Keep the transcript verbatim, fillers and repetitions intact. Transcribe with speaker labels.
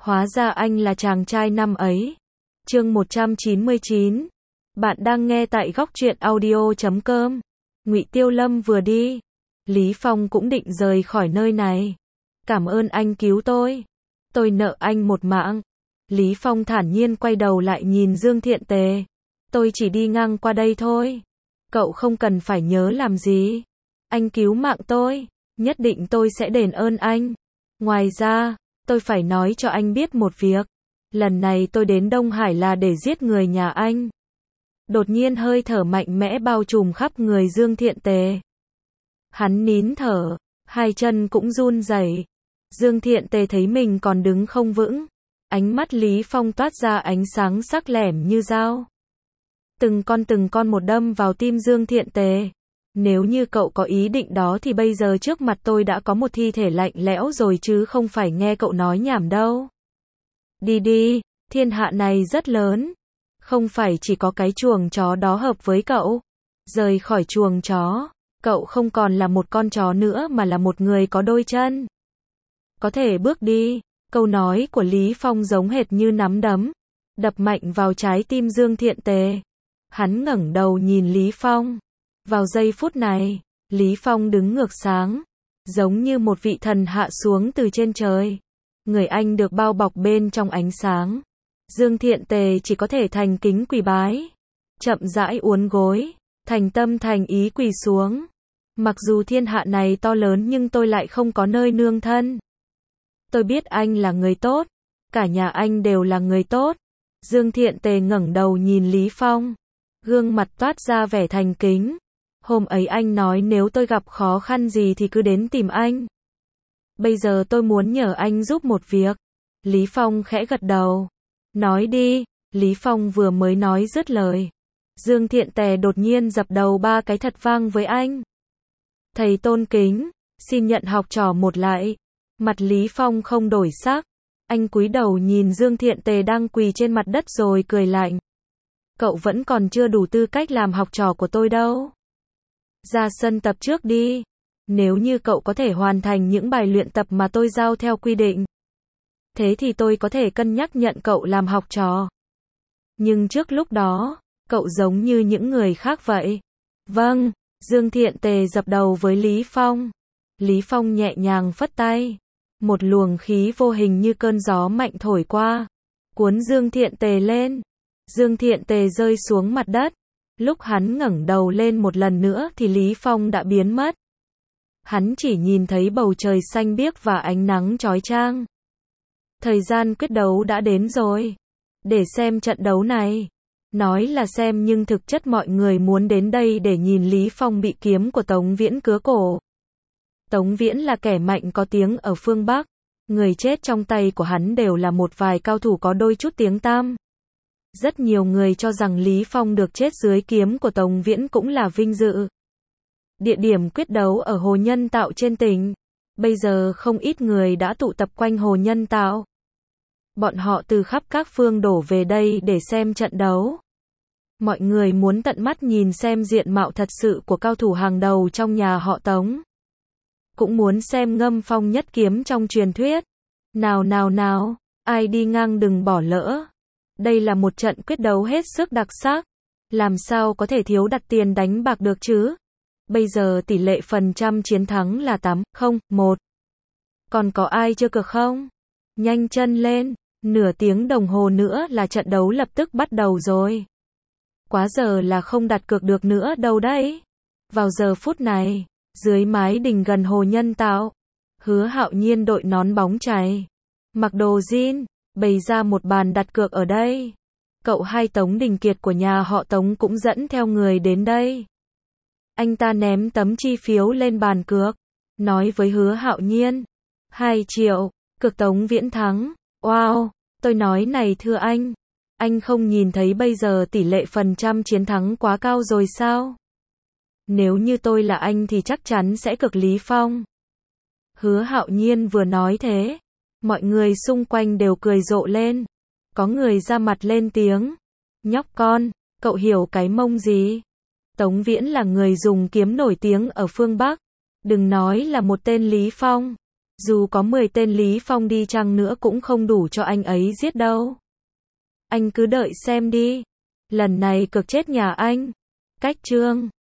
Speaker 1: Hóa ra anh là chàng trai năm ấy. Chương một trăm chín mươi chín. Bạn đang nghe tại góc truyện audio chấm com. Ngụy Tiêu Lâm vừa đi, Lý Phong cũng định rời khỏi nơi này. Cảm ơn anh cứu tôi. Tôi nợ anh một mạng. Lý Phong thản nhiên quay đầu lại nhìn Dương Thiện Tề. Tôi chỉ đi ngang qua đây thôi. Cậu không cần phải nhớ làm gì. Anh cứu mạng tôi, nhất định tôi sẽ đền ơn anh. Ngoài ra, tôi phải nói cho anh biết một việc. Lần này tôi đến Đông Hải là để giết người nhà anh. Đột nhiên hơi thở mạnh mẽ bao trùm khắp người Dương Thiện Tề. Hắn nín thở, hai chân cũng run rẩy. Dương Thiện Tề thấy mình còn đứng không vững. Ánh mắt Lý Phong toát ra ánh sáng sắc lẻm như dao. Từng con từng con một đâm vào tim Dương Thiện Tề. Nếu như cậu có ý định đó thì bây giờ trước mặt tôi đã có một thi thể lạnh lẽo rồi chứ không phải nghe cậu nói nhảm đâu. Đi đi, thiên hạ này rất lớn. Không phải chỉ có cái chuồng chó đó hợp với cậu. Rời khỏi chuồng chó, cậu không còn là một con chó nữa mà là một người có đôi chân. Có thể bước đi. Câu nói của Lý Phong giống hệt như nắm đấm, đập mạnh vào trái tim Dương Thiện Tề. Hắn ngẩng đầu nhìn Lý Phong. Vào giây phút này, Lý Phong đứng ngược sáng, giống như một vị thần hạ xuống từ trên trời. Người anh được bao bọc bên trong ánh sáng. Dương Thiện Tề chỉ có thể thành kính quỳ bái, chậm rãi uốn gối, thành tâm thành ý quỳ xuống. Mặc dù thiên hạ này to lớn nhưng tôi lại không có nơi nương thân. Tôi biết anh là người tốt, cả nhà anh đều là người tốt. Dương Thiện Tề ngẩng đầu nhìn Lý Phong, gương mặt toát ra vẻ thành kính. Hôm ấy anh nói nếu tôi gặp khó khăn gì thì cứ đến tìm anh. Bây giờ tôi muốn nhờ anh giúp một việc. Lý Phong khẽ gật đầu. Nói đi. Lý Phong vừa mới nói dứt lời, Dương Thiện Tề đột nhiên dập đầu ba cái thật vang với anh. Thầy tôn kính, xin nhận học trò một lại. Mặt Lý Phong không đổi sắc. Anh cúi đầu nhìn Dương Thiện Tề đang quỳ trên mặt đất rồi cười lạnh. Cậu vẫn còn chưa đủ tư cách làm học trò của tôi đâu. Ra sân tập trước đi. Nếu như cậu có thể hoàn thành những bài luyện tập mà tôi giao theo quy định, thế thì tôi có thể cân nhắc nhận cậu làm học trò. Nhưng trước lúc đó, cậu giống như những người khác vậy. Vâng, Dương Thiện Tề dập đầu với Lý Phong. Lý Phong nhẹ nhàng phất tay. Một luồng khí vô hình như cơn gió mạnh thổi qua, cuốn Dương Thiện Tề lên. Dương Thiện Tề rơi xuống mặt đất. Lúc hắn ngẩng đầu lên một lần nữa thì Lý Phong đã biến mất. Hắn chỉ nhìn thấy bầu trời xanh biếc và ánh nắng chói chang. Thời gian quyết đấu đã đến rồi. Để xem trận đấu này. Nói là xem nhưng thực chất mọi người muốn đến đây để nhìn Lý Phong bị kiếm của Tống Viễn cứa cổ. Tống Viễn là kẻ mạnh có tiếng ở phương Bắc. Người chết trong tay của hắn đều là một vài cao thủ có đôi chút tiếng tăm. Rất nhiều người cho rằng Lý Phong được chết dưới kiếm của Tống Viễn cũng là vinh dự. Địa điểm quyết đấu ở Hồ Nhân Tạo trên tỉnh. Bây giờ không ít người đã tụ tập quanh Hồ Nhân Tạo. Bọn họ từ khắp các phương đổ về đây để xem trận đấu. Mọi người muốn tận mắt nhìn xem diện mạo thật sự của cao thủ hàng đầu trong nhà họ Tống. Cũng muốn xem ngâm phong nhất kiếm trong truyền thuyết. Nào nào nào, ai đi ngang đừng bỏ lỡ. Đây là một trận quyết đấu hết sức đặc sắc. Làm sao có thể thiếu đặt tiền đánh bạc được chứ? Bây giờ tỷ lệ phần trăm chiến thắng là tám không một. Còn có ai chưa cược không? Nhanh chân lên, nửa tiếng đồng hồ nữa là trận đấu lập tức bắt đầu rồi. Quá giờ là không đặt cược được nữa đâu đấy. Vào giờ phút này, dưới mái đình gần Hồ Nhân Tạo, Hứa Hạo Nhiên đội nón bóng chày, mặc đồ jean, bày ra một bàn đặt cược ở đây. Cậu hai Tống Đình Kiệt của nhà họ Tống cũng dẫn theo người đến đây. Anh ta ném tấm chi phiếu lên bàn cược, nói với Hứa Hạo Nhiên, hai triệu, cược Tống Viễn thắng. Wow, tôi nói này thưa anh, anh không nhìn thấy bây giờ tỷ lệ phần trăm chiến thắng quá cao rồi sao? Nếu như tôi là anh thì chắc chắn sẽ cược Lý Phong. Hứa Hạo Nhiên vừa nói thế, mọi người xung quanh đều cười rộ lên. Có người ra mặt lên tiếng, nhóc con, cậu hiểu cái mông gì? Tống Viễn là người dùng kiếm nổi tiếng ở phương Bắc. Đừng nói là một tên Lý Phong. Dù có mười tên Lý Phong đi chăng nữa cũng không đủ cho anh ấy giết đâu. Anh cứ đợi xem đi. Lần này cược chết nhà anh. Cách chương